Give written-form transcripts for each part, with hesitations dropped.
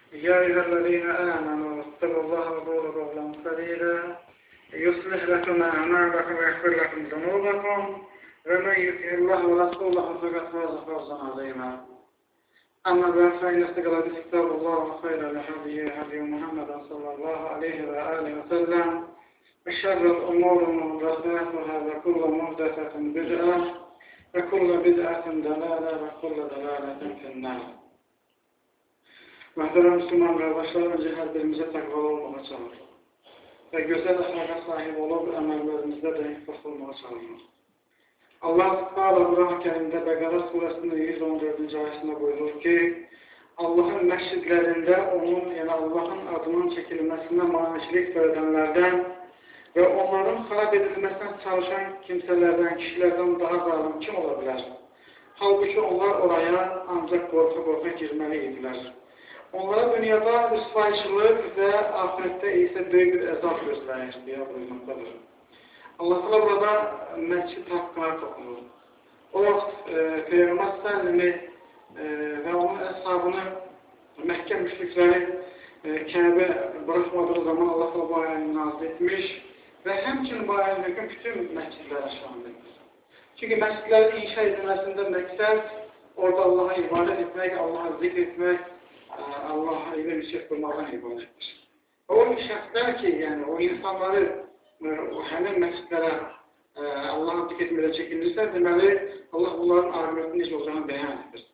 يا أيها الذين آمنوا اتقوا الله وقولوا قولا سديدا يصلح لكم أعمالكم ويغفر لكم ذنوبكم ومن يطع الله ورسوله فقد فاز فوزا عظيما. أما بعد فإن أصدق الحديث كتاب الله وخير الهدي هدي محمد صلى الله عليه وآله وسلم وشر الأمور محدثاتها وكل محدثة بدعة وكل بدعة ضلالة وكل ضلالة في النار. Mühtərəm Müslüman qardaşlar, öncə hər birimizə təqvalı olmağa çalışır və gözəl əxlaqa sahib olub əməllərimizdə də infaq olmağa çalışır. Allah Teala Quran-ı Kərimdə Bəqərə surəsində 114-cü ayəsində buyurur ki, Allahın məscidlərində onun, yəni Allahın adının çəkilməsinə maniçilik törədənlərdən və onların xarab edilməsindən çalışan kimsələrdən, kişilərdən daha zalim kim ola bilər? Halbuki onlar oraya ancaq qorxa-qorxa girməli idilər. Onlara dünyada rüsvayçılıq və ahirətdə isə böyük bir əzab gözlənir deyə buyurmaqdadır. Allah Teala burada məscid haqqına toxunur. O vaxt Peyğəmbər səllimi və onun əshabını Məkkə müşrikləri Kəbə buraxmadığı zaman Allah Teala bu ayəni nazil etmiş və həmçinin bu ayəni bütün məscidlərə şamil etmiş. Çünki məscidlərin inşa edilməsində məqsəd orada Allaha ibadət etmək, Allaha zikr etmək, Allah'a ile bir şey kurmadan ibadettir. O şəxslər ki, yəni o insanları həmin məscidlərə Allah'a dik etməyə çəkinirsə, deməli Allah bunların ahirətinin necə olacağını bəyan edir.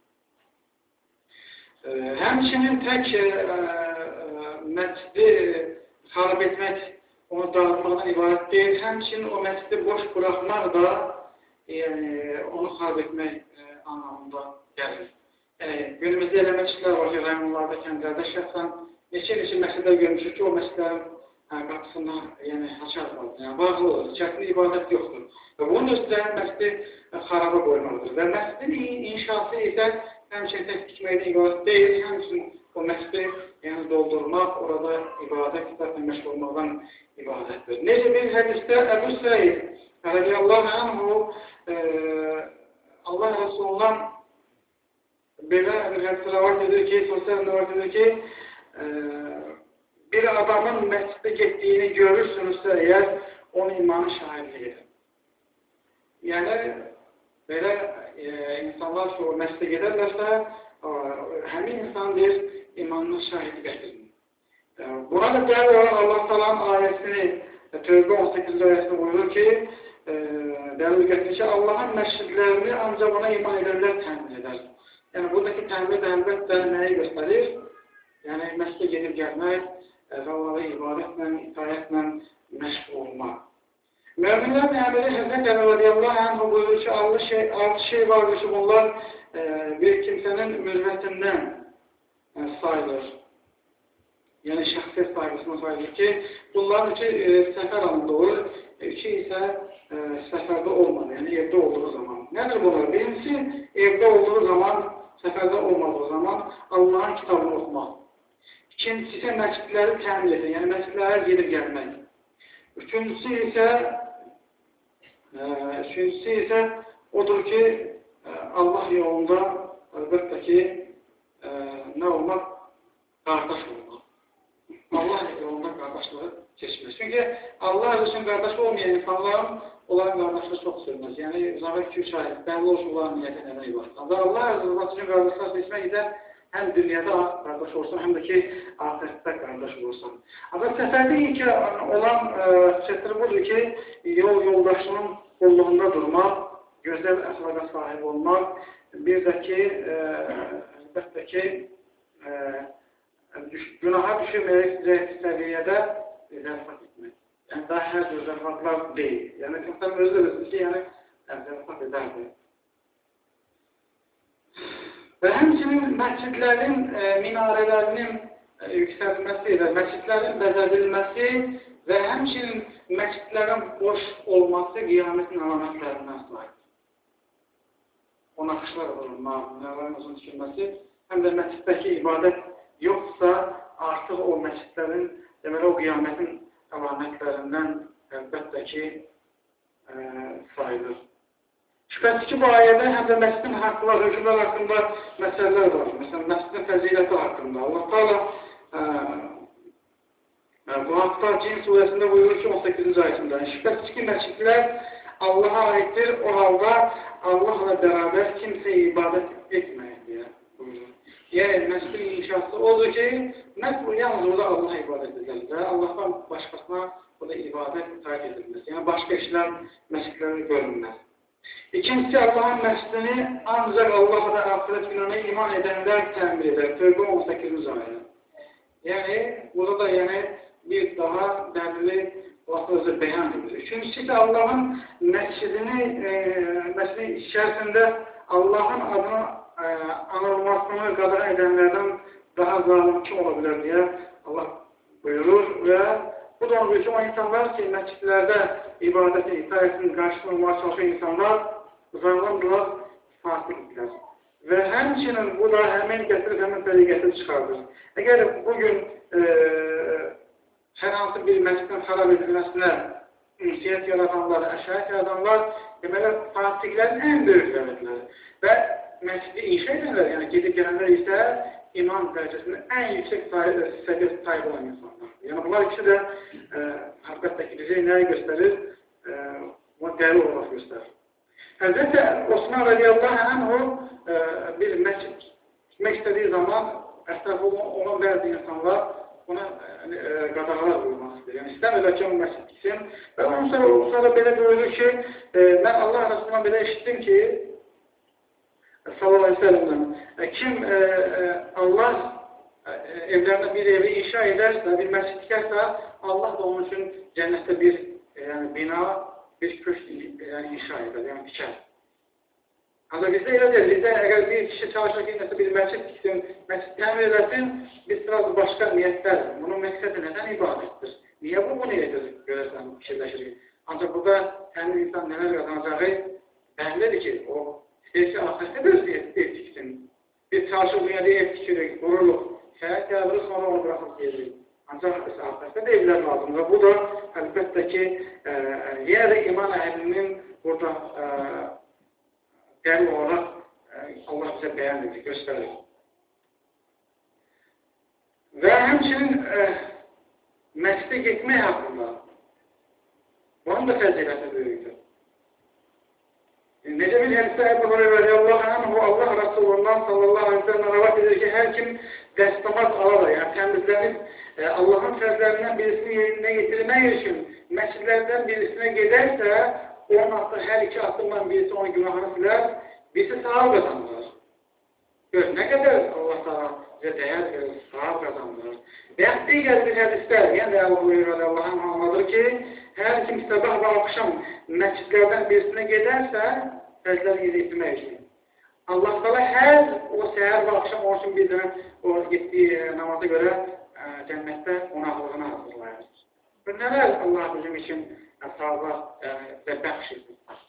Həmçinin tək məscidi xarab etmək, onu dağıtmaqdan ibarət deyil, həmçinin o məscidi boş buraxmaq da onu xarab etmək anlamında gəlir. Günümüzdə elə məscidlər var ki, rayonlarda, kəndlərdə şəxsən neçə məscidlər görmüşük ki, o məscidlərin qapısında haçar var, bağlı olur, çətin ibadət yoxdur. Və bunun üstlərin məscidi xaraba qoymalıdır. Və məscidin inşası isə həmçinin tək tikməkdə ibadət deyil, həmçinin o məscidi doldurmaq, orada ibadət kitabla məşğul olmaqdan ibadətdir. Necə bir hədisdə Əbu Səid radiyallahu anhu Allah Resulundan belə bir hədisdə var dedir ki, sosyal var dedir ki, bir adamın məsciddə getdiyini görürsünüzsə, əgər onun imanı şahidlik edir. Yəni, belə insanlar ki, o məsciddə gedərlərsə, həmin insan deyir, imanını şahidlik edir. Buna da dəli olan Allah Teala'nın ayəsini, Tövbə 18. ayəsini buyurur ki, dəli gətirir ki, Allahın məscidlərini ancaq ona iman edənlər təmin edər. Yəni, buradakı təmin əlbəttə nəyi göstərir? Yəni, məscidə gedib gəlmək və Allah'a ibadətlə, itayətlə məşğul olmaq. Möminlərin əmiri Həzrət Əli radiyallahu anh buyurur ki, 6 şey vardır ki, bunlar bir kimsənin mürvətindən sayılır. Yəni, şəxsiyyət sayılısına sayılır ki, bunların üçü səfər anında olur, üçü isə səfərdə olmadı, yəni evdə olduğu zaman. Nədir bunlar? Birincisi, evdə olduğu zaman, səfərdə olmadığı zaman Allah'ın kitabını oxumaq. İkincisi isə məscidləri təmin edir, yəni məscidlərə gedib gəlmək. Üçüncüsü isə odur ki, Allah yolunda əlbəttə ki, nə olmaq? Qardaş olmaq. Allah yolunda qardaşlığı keçmək. Çünki Allah üçün qardaş olmayan insanların onların qardaşlığı çox sürməz. Yəni, Zabək 2-3 ayət, bəlli olsun onların niyyəti nədən ibarət. Ancaq Allah üçün qardaşlar seçmək isə həm dünyada qardaş olsun, həm də ki, ahirətdə qardaş olsun. Ancaq səfərdə ilk olan xüsusiyyətləri budur ki, yoldaşının qulluğunda durmaq, gözəl əxlaqa sahib olmaq, bir də ki, əlbəttə ki, günaha düşürməyəcək səviyyədə zərfat etmək. Yəni, daha hər cür zərfatlar deyil. Yəni, insan özü də bilsin ki, yəni, zərfat edərdir. Və həmçinin məscidlərin minarələrinin yüksəlməsi və məscidlərin bəzədilməsi və həmçinin məscidlərin boş olması qiyamətin əlamətlərindən sayılır. O naxışlar olunma, minarələrin uzun tikilməsi, həm də məsciddəki ibadət yoxsa artıq o məscidlərin, deməli, o qiyamətin əlamətlərindən əlbəttə ki, sayılır. Şübhəsiz ki, bu ayədə həm də məscidin haqqılar, hökmlər haqqında məsələlər var. Məsələn, məscidin fəziləti haqqında. Allah Teala Vaqta Cin surəsində buyurur ki, 18-ci ayətində. Şübhəsiz ki, məscidlər Allaha aiddir, o halda Allahla bərabər kimsə ibadət etməyir buyurur. Yəni, məscidin inşası odur ki, məhz yalnız orada Allaha ibadət edilir və Allahdan başqasına orada ibadət itaat edilməz. Yəni, başqa işlər məscidlərdə görünməz. İkincisi, Allahın məscidini ancaq Allah'a da axirət gününe iman edənlər təmin edər. Tövbə 18-ci ayədə. Yəni, burada da bir daha dəlili vaxtımızı bəyan edir. Üçüncüsü isə Allahın məscidinin içərisində Allahın adını anılmasını qadağan edənlərdən daha zalim kim ola bilər deyə Allah buyurur və bu da onun üçün o insanlar ki, məscidlərdə ibadətin, itaətinin qarşısını olmaya çalışan insanlar zalimdilər, fasıqdilər. Və həmçinin bu da həmin gətirib, həmin təriqəti çıxardır. Əgər bugün hər hansı bir məscidin xarab edilməsinə ünsiyyət yaradanlar, əşaət yaradanlar, deməli, fasiqlərin ən böyükləridirlər. Və məscidi inşa edənlər, yəni gedib gələnlər isə iman dərəcəsində ən yüksək səviyyət sahib olan insanlar. Yəni bunlar ikisi də əlbəttə ki, bizə nəyi göstərir? Bunu dəli olaraq göstərir. Həzrəti Osman radiyallahu anhu bir məscid tutmaq istədiyi zaman ətrafında olan bəzi insanlar ona qadağalar qoymaq istəyir. Yəni istəmirlər ki, o məscid gitsin. Və onun sonra belə buyurur ki, mən Allah arasından belə eşitdim ki, sallallahu aleyhi ve sellem'den kim Allah evlerinde bir evi inşa ederse, bir mescid dikerse Allah da onun için cennette bir bina, bir köşk inşa eder, yani diker. Ancak bizde öyle değil. Bizde eğer bir kişi çalışırken bir mescid diksin, mescid temin edersin, biz biraz başka niyetler. Bunun məqsədi neden ibadettir? Niye bu niyetdir? Görürsen, fikirləşir. Ancak burada kendi insan neler kazanacağı bellidir ki, o istəyirsə, ahirətdə bir ev tiksin. Bir çarşı dünyada ev tikirik, qururuq. Şəhət yazırıq, sonra onu bıraxıb gelirik. Ancaq ahirətdə də evlər lazımdır. Bu da əlbəttə ki, yenə də iman əhlinin burada dəlil olaraq Allah bizə bəyan edir, göstərir. Və həmçinin məscidə getmək haqqında bunun da fəziləti böyükdür. Necə bir hədisdə Əbu Hureyra radiyallahu anhu Allah Rasulullah sallallahu aleyhi ve sellem rəvat edir ki, hər kim dəstəmaz alar, yəni təmizlənib Allahın fəzlərindən birisini yerinə getirmək üçün məscidlərdən birisinə gedərsə, onun haqqı hər iki addımdan birisi onun günahını silər, birisi sahab qazanılır. Gör, nə qədər Allah sana bizə dəyər verir, sahab qazanılır. Və digər bir hədisdə, yəni Əbu Hureyra radiyallahu anhu anladır ki, hər kim sabah və axşam məscidlərdən birisinə gedərsə, fəzləri yeri etmək üçün. Allah sana hər o səhər və axşam olsun bir dənə o getdiyi namaza görə cənnətdə qonaqlığına hazırlayır. Və nələr Allah bizim üçün sahaba və bəxş edir?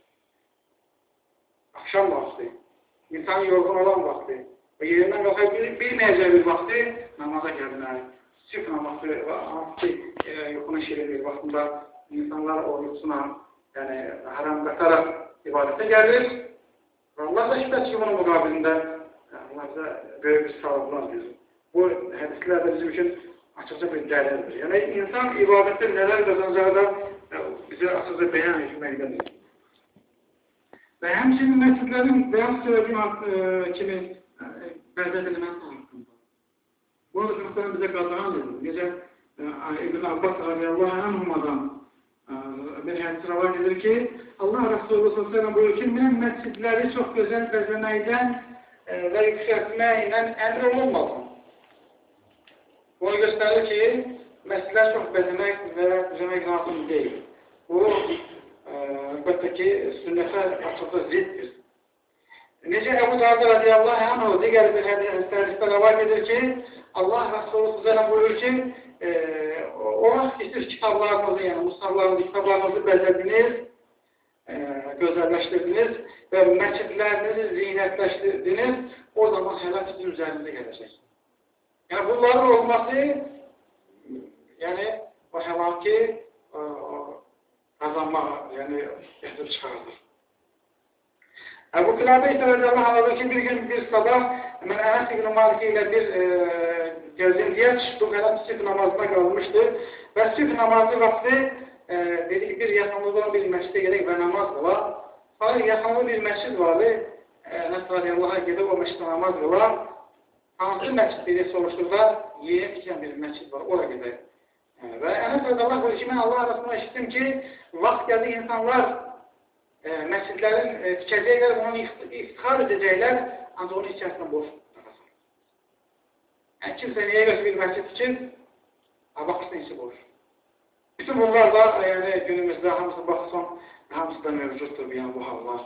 Axşam vaxtı, insan yorğun olan vaxtı və yerindən qalxa bilməyəcək bir vaxtı namaza gəlmək. Sübh namazı və hansı yuxunun şirinlik vaxtında insanlar o yuxusuna haram qataraq ibadətə gəlir. Və Allah da şübhəsiz ki, bunun müqabilində Allah bizə böyük bir savablar verir. Bu hədislər də bizim üçün açıqca bir dəlildir. Yəni, insan ibadətdə nələr qazanacağı da bizə açıqca bəyan etməkdədir. Və həmçinin məscidlərin bəyaz söylediğim kimi bəzət eləməsi haqqında. Bu da bizə qadağan edir. Necə İbn Abbas radiyallahu anhumadan bir hədis rəvat edir ki, Allah Resulü s.ə.v buyurur ki, mən məscidləri çox gözəl bəzəməkdən və yüksəltməklə əmr olunmadım. Bunu göstərir ki, məscidlər çox bəzəmək və düzəmək lazım deyil. Bu, əlbəttə ki, sünnətə açıqda ziddir. Necə Əbu Darda radiyallahu anhu digər bir hədisdə rəvat edir ki, Allah Resulü s.ə.v buyurur ki, o vaxt ki, siz kitablarınızı, yəni musaflarınızı, kitablarınızı bəzədiniz, gözəlləşdirdiniz və məscidlərinizi zinətləşdirdiniz, o zaman həlak sizin üzərində gələcək. Yəni, bunların olması, yəni, o həlaki qazanmağa, yəni, gətirib çıxardır. Əbu Qilabə isə radiyallahu anhu ki, bir gün bir sabah mən Ənəs ibn Malik ilə bir gəzintiyə çıxdı, qələm sübh namazına qalmışdı və sübh namazı vaxtı dedik bir yaxınlıqda bir məscidə gedək və namaz qılar. Sonra yaxınlıqda bir məscid vardı, Nəsrani Allaha gedib o məscidə namaz qılar. Hansı məscid deyə soruşduqda, yeyək ikən bir məscid var, ora gedək. Və Ənəs radiyallahu anh ki, mən Allah arasında eşitdim ki, vaxt gəldi insanlar məscidlərin tikəcəklər, onu iftihar edəcəklər, ancaq onun içərisində boş qalacaq. Yəni, kimsə nəyə görə bir məscid tikir, baxırsan içi boş. Bütün bunlar da yəni, günümüzdə hamısı baxırsan, hamısı da mövcuddur yəni, bu hallar.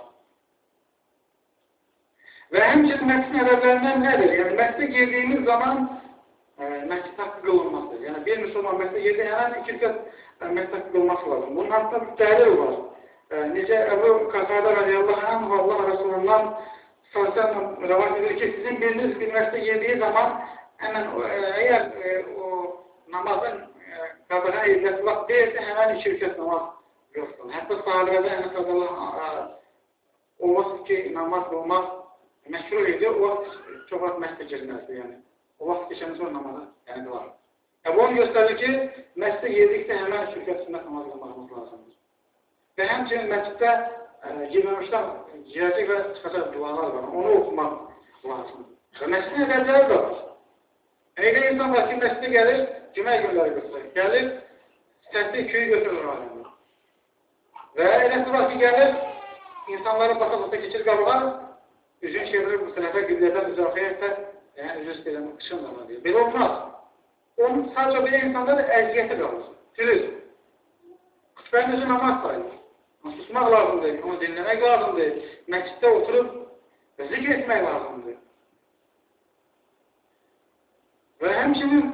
Və həmçinin məscidin ədəblərindən nədir? Yəni, məscidə girdiyimiz zaman məscid haqqı qılınmasıdır. Yəni, bir müsəlman məscidə girdiyi hər iki rükət məscid haqqı qılması lazım. Bunun haqqında bir dəlil var. Necə Əbu Qatada radiyallahu anh Allah Resulundan sallallahu rəvat edir ki, sizin biriniz bir məscidə girdiyi zaman həmən əgər o namazın qabağa ediləsi deyilsə, həmən iki rükət namaz qılsın. Hətta sahabədə Ənəs radiyallahu olmasın ki, namaz qılmaq məşhur idi, o vaxt çox vaxt məscidə girməzdi, yəni. O vaxt keçəndən sonra namaza yəni var. Bu onu göstərir ki, məscidə girdikdə həmən iki rükət sünnət namaz qılmağımız lazımdır. Və həmçinin məsciddə girməmişdən girəcək və çıxacaq dualar var, onu oxumaq lazımdır. Və məscidin ədəbləri də var. Elə insan var ki, məscidə gəlir, cümə günləri götürür. Gəlir, səsli köyü götürür aləmdə. Və eləsi var ki, gəlir, insanların basa-basa keçir qabağa, üzün çevirir bu sənəfə qüdlədən müzafiyətdə, yəni üzü istəyirəm, qışınlama deyir. Belə olmaz. Onun sadəcə belə insanlar əziyyəti qalır. Silir. Xütbənin özü namaz sayılır. Susmaq lazımdır, onu dinləmək lazımdır, məsciddə oturub zikr etmək lazımdır. Və həmçinin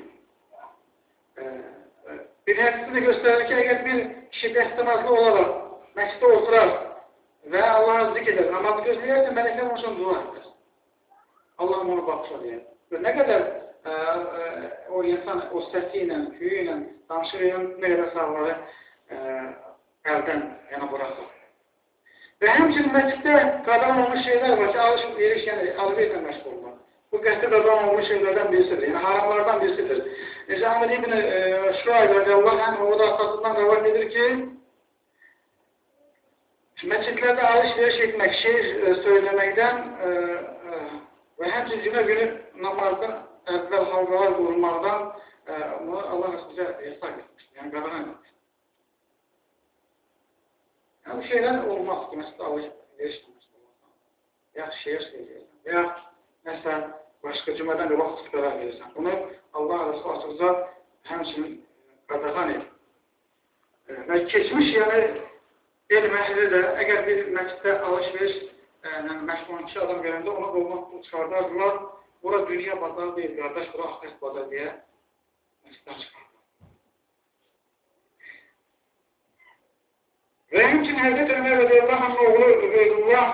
bir hədisi də göstərir ki, əgər bir kişi dəstəmazlı olaraq məsciddə oturar və Allah'a zikr edər, namazı gözləyərsə, mələklər onun üçün dua edir. Allah'ım onu baxışa deyər. Və nə qədər o insan o səsi ilə, küyü ilə, danışırıyla nə qədər sağları əldən yana buraxır. Və həmçinin məsciddə qadan olmuş şeylər var ki, alış-veriş, yəni alış-verişlə məşğul olmaq. Bu qəsdə qadan olmuş şeylərdən birisidir, yəni haramlardan birisidir. Necə Ahmed ibn Şuayb radiyallahu anh, o da asasından rəvat edir ki, məscidlərdə alış-veriş etmək, şeir söyləməkdən və həmçinin cümə günü namazda əvvəl halqalar qurulmaqdan Allah bizə yasak etmişdir, yəni qadağan etmişdir. Yəni, bu şeylər olmaz ki, məsələ alış-veriş etmişdir. Yaxşı şeir söyləyirsən, və nəsə başqa cümədən də vaxt xütbələr verirsən. Bunu Allah arası açıqca həmçinin qadağan edir. Və keçmiş, yəni, elm əhli də əgər bir məsciddə alış-veriş məşğul olan kişi adam görəndə ona qolmaq çıxardardılar. Bura dünya bazarı deyil, qardaş, bura axirət bazarı deyə məsciddən çıxardılar. Və həmçinin Həzrət Ömər radiyallahu anh oğlu Übeydullah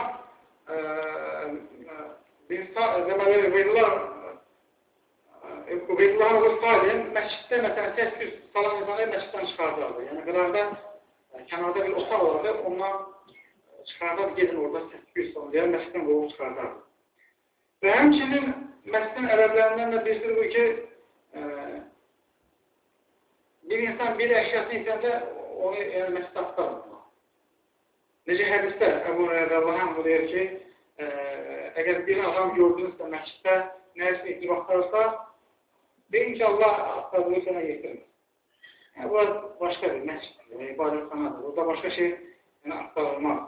Übeydullahın oğlu Salim məsciddə məsələn təsbih salan insanı məsciddən çıxardardı. Yəni qırarda, kənarda bir otaq olardı, ondan çıxardar, gedin orada təsbih salan deyə məsciddən qolunu çıxardardı. Və həmçinin məscidin ərəblərindən də birisidir bu ki, bir insan bir əşyasını itəndə onu məsciddə axtarmır. Necə hədisdə Əbu Rədəllahu anh deyir ki, əgər bir adam gördünüzsə məsciddə nəyisə etib axtarırsa, deyin ki, Allah axtardığı sənə yetirmir. Yəni, bu başqa bir məsciddir, ibadətxanadır. Burada başqa şey axtarılmaz.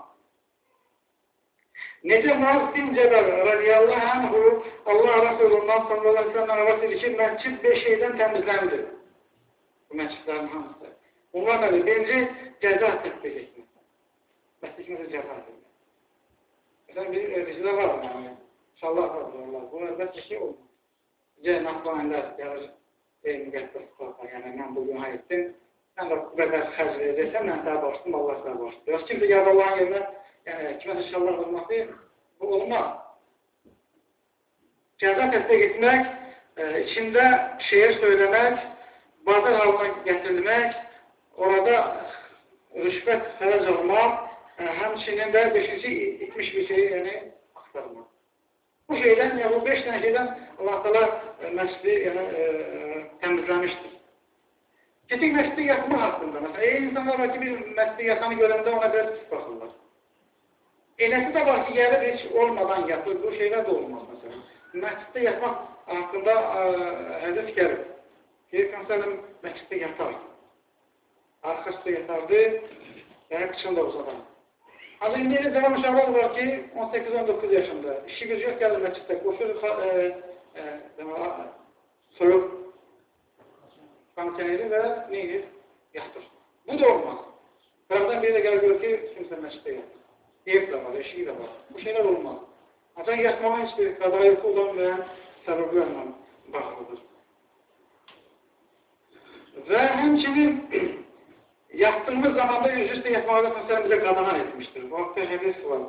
Necə Muaz bin Cəbəl radiyallahu anhu Allah Resulundan sallallahu aleyhi ve sellem rəvat edir ki, məscid 5 şeydən təmizləndir. Bu məscidlərin hamısı. Bunlar nədir? Birinci, cəza tətbiq etmək. Məscidimizə cəza edir. Məsələn, bir bizdə var mı? İnşallah vardır Allah. Bu əlbəttə ki, olmaz. Cənnətləndə gəlir, müqəddəs qalxar, yəni mən bu günah etdim, sən də bu qədər xərc edəcəksən, mən sənə başladım, Allah sənə başladı. Yox, kimsə gəldi Allahın yerinə, yəni kimə inşallah olması, bu olmaz. Cəza təsdiq etmək, içində şeir söyləmək, bazar halına gətirilmək, orada rüşvət xərc almaq, həmçinin də 5-ci itmiş bir şeyi yəni, axtarmaq. Bu şeydən, yəni bu 5 dənə şeydən Allah-u Teala məscidi təmizləmişdir. Keçik məscidi yatmaq haqqında. Məsələn, insanlar var ki, bir məscidi yatanı görəndə ona biraz pis baxırlar. Eləsi də var ki, gəlir heç olmadan yatır. Bu şeylər də olmaz məsələn. Məsciddə yatmaq haqqında hədis gəlir. Peyğəmbər məsciddə yatar. Arxasında yatardı, yəni qıçında uzadan. Ancaq indi elə zaman uşaqlar var ki, 18-19 yaşında, işi gücü yox gəlir məsciddə, qoşur, soyuq komitələri və neyir? Yatır. Bu da olmaz. Qaraqdan biri də gəlir görür ki, kimsə məsciddə yatır. Ev də var, eşiği də var. Bu şeylər olmaz. Ancaq yatmağın heç bir qadayıfı olan və səbəblərlə bağlıdır. Və həmçinin yatdığımız zamanda yüzüstə yatmaqda məsələn bizə qadağan etmişdir. Bu haqda hədis var.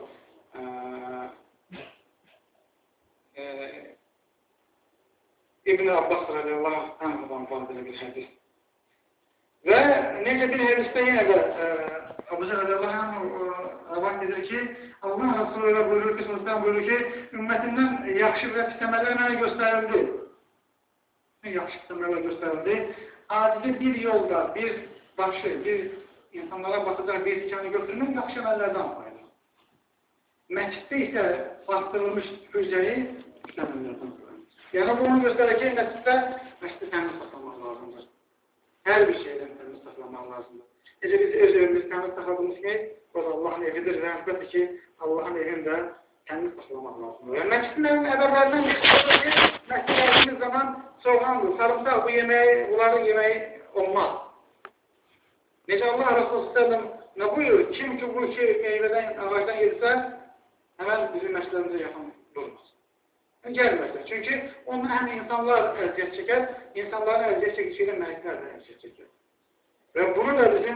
İbn-i Abbas radiyallahu anhudan fazla bir hədis. Və necə bir hədisdə yenə də Abu Zər radiyallahu anhu rəvat edir ki, Allah Resulü buyurur ki, Sultan buyurur ki, ümmətindən yaxşı və pis əməllər mənə göstərildi. Yaxşı pis əməllər göstərildi. Adicə bir yolda, bir başı, bir insanlara baxacaq bir tikanı götürmək yaxşı əməllərdən sayılır. Məsciddə isə bastırılmış hüccəyi pis əməllərdən sayılır. Yəni bu onu göstərir ki, məsciddə təmiz saxlamaq lazımdır. Hər bir şeydən təmiz saxlamaq lazımdır. Necə biz öz evimiz təmiz saxladığımız ki, o da Allahın evidir və əlbəttə ki, Allahın evində təmiz saxlamaq lazımdır. Yəni məscidlərin ədəblərindən çıxır ki, məscidə gəldiğimiz zaman soğandır, sarımsaq bu yeməyi, bunların yeməyi olmaz. Necə Allah Resulü sallam nə buyurur? Kim ki bu iki meyvədən, ağacdan yedirsə, həmən bizim məscidlərimizə yaxın durmaz. Gəlməsin. Çünki onun həm insanlar əziyyət çəkər, insanların əziyyət çəkişiyle mələklər də əziyyət çəkər. Və bunu da bizim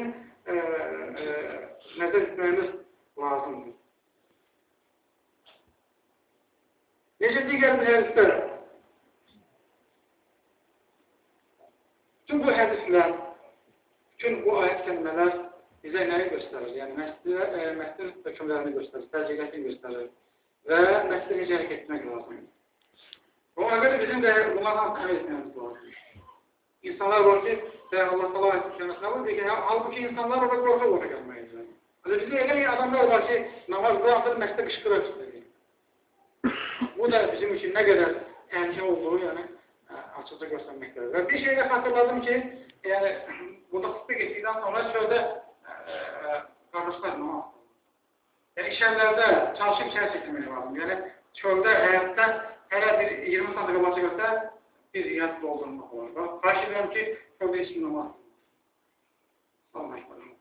nəzər etməyimiz lazımdır. Necə digər bir hədislər? Bütün bu hədislər, bütün bu ayət kəlmələr bizə nəyi göstərir? Yəni, məscidin hökmlərini göstərir, fərciyyətini göstərir və məscidə necə hərəkət etmək lazımdır. Ona görə bizim də bunlardan əməl etməyimiz lazımdır. İnsanlar var ki, Allah təala ayət kəlməsində var ki, halbuki insanlar orada qorxa gəlməyəcək. Bizdə elə bir adamlar var ki, namaz bırakır, məscidə qışqırır. Bu da bizim üçün nə qədər təhlükə olduğu, yəni açıqca göstərməkdir. Və bir şey də xatırladım ki, yəni burada xütbə getdikdən sonra çöldə qardaşlar namaz. Yəni işərlərdə çalışıb şər çəkilmək lazım. Yəni çöldə, həyatda hələ bir 20 sandıqa başı görsə bir həyat doldurmaq olar. Xahiş edirəm ki, çöldə heç bir namaz. Sallallahu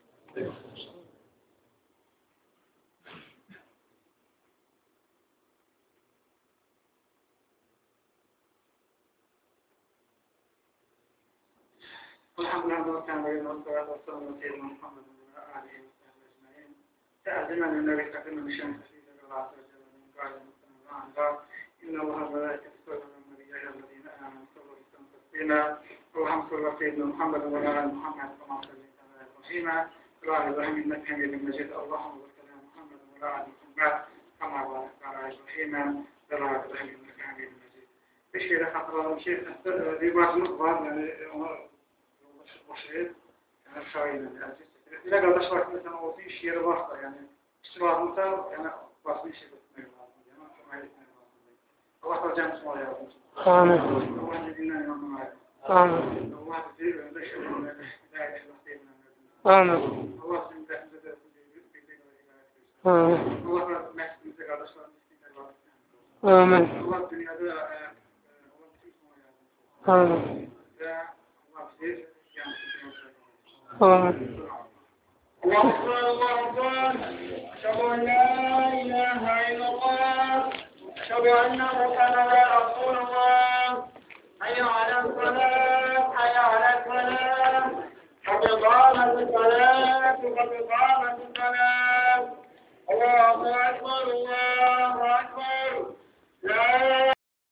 Elhamdülillah, والصلاة والسلام على سيدنا محمد وعلى آله وصحبه أجمعين. تأذنا للنبي تقدم بشأن حفيظ الله وجل من قال إن الله وملائكته يصلون على النبي يا الذين آمنوا صلوا وسلموا تسليما اللهم صل على سيدنا محمد وعلى آل محمد كما صليت على إبراهيم وعلى آل إبراهيم إنك حميد مجيد اللهم بارك على محمد وعلى آل محمد كما باركت على إبراهيم وعلى آل إبراهيم إنك حميد مجيد. Bir şeyde hatırladığım şey, bir başımız var, yani ona başlayıp, yani şairle, bir kardeş vakti sana olsun iş yeri varsa, yani işçi varsa, yani basını işe tutmayı lazım, yani şuna etmeyi lazım. Allah da cəmisine yardımcı. Amin. Allah dediğinden inanmaya yardımcı. Amin. Allah bizi önünde şöyle değerli şahsı edinenlerden. Amin. Allah sizin dəfimize de bildiği kadar ilerlet versin. Amin. Allah da məhsimizde kardeşlerimiz istəyirlər vardır. Amin. Allah dünyada Allah bütün sana yardımcı. Amin. Ve Allah bizi Amin. الله أكبر الله أكبر أشهد أن لا إله إلا الله أشهد أن محمدا رسول الله حي على الصلاة حي على الفلاح قد قامت الصلاة قد قامت الصلاة الله أكبر الله